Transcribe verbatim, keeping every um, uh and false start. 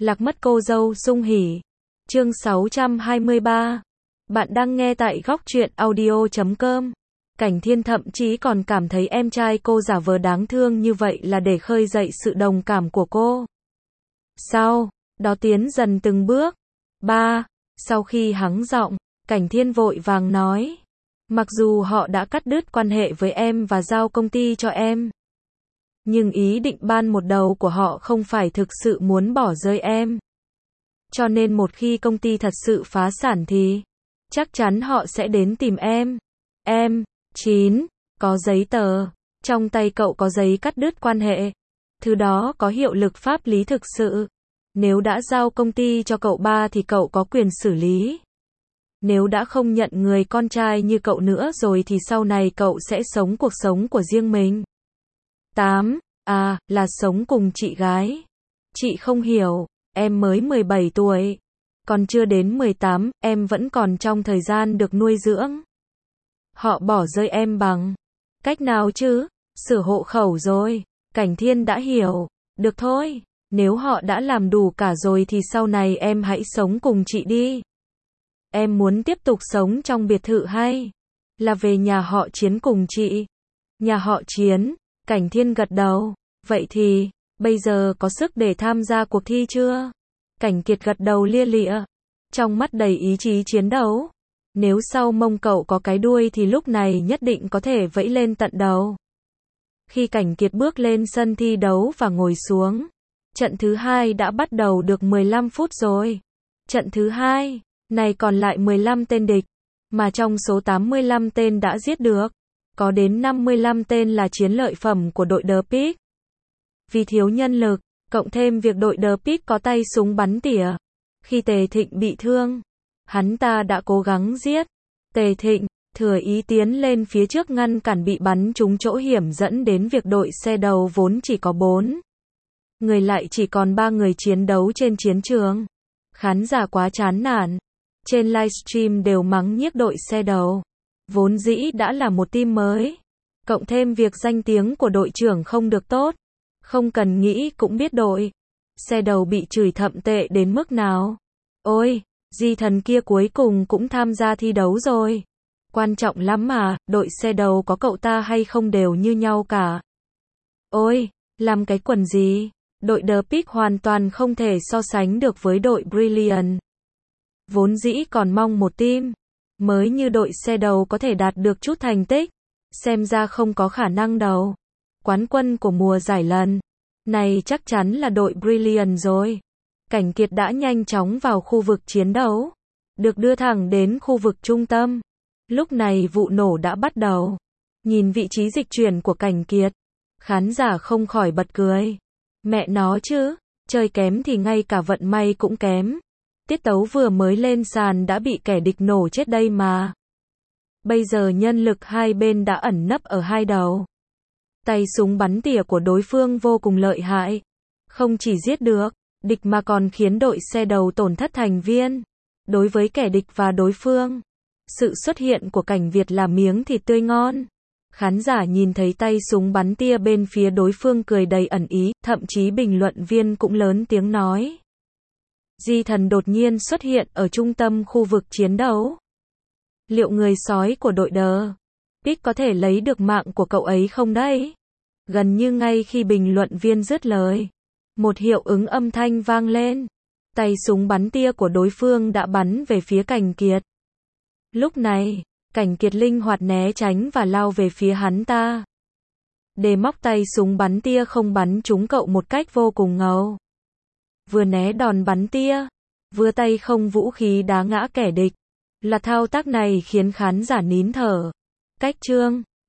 Lạc mất cô dâu sung hỉ. Chương sáu trăm hai mươi ba. Bạn đang nghe tại góc truyện audio chấm com. Cảnh Thiên thậm chí còn cảm thấy em trai cô giả vờ đáng thương như vậy là để khơi dậy sự đồng cảm của cô. Sau đó tiến dần từng bước. Ba. Sau khi hắng giọng, Cảnh Thiên vội vàng nói. Mặc dù họ đã cắt đứt quan hệ với em và giao công ty cho em, nhưng ý định ban một đầu của họ không phải thực sự muốn bỏ rơi em. Cho nên một khi công ty thật sự phá sản thì chắc chắn họ sẽ đến tìm em. Em. Chín. Có giấy tờ. Trong tay cậu có giấy cắt đứt quan hệ. Thứ đó có hiệu lực pháp lý thực sự. Nếu đã giao công ty cho cậu ba thì cậu có quyền xử lý. Nếu đã không nhận người con trai như cậu nữa rồi thì sau này cậu sẽ sống cuộc sống của riêng mình. Tám. À, là sống cùng chị gái. Chị không hiểu, em mới mười bảy tuổi. Còn chưa đến mười tám, em vẫn còn trong thời gian được nuôi dưỡng. Họ bỏ rơi em bằng cách nào chứ? Sửa hộ khẩu rồi. Cảnh Thiên đã hiểu. Được thôi, nếu họ đã làm đủ cả rồi thì sau này em hãy sống cùng chị đi. Em muốn tiếp tục sống trong biệt thự hay là về nhà họ Chiến cùng chị? Nhà họ Chiến. Cảnh Thiên gật đầu. Vậy thì, bây giờ có sức để tham gia cuộc thi chưa? Cảnh Kiệt gật đầu lia lịa, trong mắt đầy ý chí chiến đấu. Nếu sau mông cậu có cái đuôi thì lúc này nhất định có thể vẫy lên tận đầu. Khi Cảnh Kiệt bước lên sân thi đấu và ngồi xuống, trận thứ hai đã bắt đầu được mười lăm phút rồi. Trận thứ hai, này còn lại mười lăm tên địch, mà trong số tám mươi lăm tên đã giết được, có đến năm mươi lăm tên là chiến lợi phẩm của đội The Pig. Vì thiếu nhân lực, cộng thêm việc đội The Pig có tay súng bắn tỉa. Khi Tề Thịnh bị thương, hắn ta đã cố gắng giết Tề Thịnh, thừa ý tiến lên phía trước ngăn cản bị bắn trúng chỗ hiểm dẫn đến việc đội xe đầu vốn chỉ có bốn người lại chỉ còn ba người chiến đấu trên chiến trường. Khán giả quá chán nản. Trên livestream đều mắng nhiếc đội xe đầu. Vốn dĩ đã là một team mới. Cộng thêm việc danh tiếng của đội trưởng không được tốt. Không cần nghĩ cũng biết đội xe đầu bị chửi thậm tệ đến mức nào. Ôi, Di Thần kia cuối cùng cũng tham gia thi đấu rồi. Quan trọng lắm mà, đội xe đầu có cậu ta hay không đều như nhau cả. Ôi, làm cái quần gì? Đội The Pig hoàn toàn không thể so sánh được với đội Brilliant. Vốn dĩ còn mong một team mới như đội xe đầu có thể đạt được chút thành tích. Xem ra không có khả năng đâu. Quán quân của mùa giải lần này chắc chắn là đội Brilliant rồi. Cảnh Kiệt đã nhanh chóng vào khu vực chiến đấu, được đưa thẳng đến khu vực trung tâm. Lúc này vụ nổ đã bắt đầu. Nhìn vị trí dịch chuyển của Cảnh Kiệt, khán giả không khỏi bật cười. Mẹ nó chứ, chơi kém thì ngay cả vận may cũng kém. Tiết tấu vừa mới lên sàn đã bị kẻ địch nổ chết đây mà. Bây giờ nhân lực hai bên đã ẩn nấp ở hai đầu. Tay súng bắn tỉa của đối phương vô cùng lợi hại. Không chỉ giết được địch mà còn khiến đội xe đầu tổn thất thành viên. Đối với kẻ địch và đối phương, sự xuất hiện của Cảnh Việt là miếng thịt tươi ngon. Khán giả nhìn thấy tay súng bắn tia bên phía đối phương cười đầy ẩn ý, thậm chí bình luận viên cũng lớn tiếng nói. Di Thần đột nhiên xuất hiện ở trung tâm khu vực chiến đấu. Liệu người sói của đội The Pig có thể lấy được mạng của cậu ấy không đấy? Gần như ngay khi bình luận viên dứt lời, một hiệu ứng âm thanh vang lên. Tay súng bắn tia của đối phương đã bắn về phía Cảnh Kiệt. Lúc này, Cảnh Kiệt linh hoạt né tránh và lao về phía hắn ta. Để móc tay súng bắn tia không bắn trúng cậu một cách vô cùng ngầu. Vừa né đòn bắn tia, vừa tay không vũ khí đá ngã kẻ địch. Là thao tác này khiến khán giả nín thở. Cách chương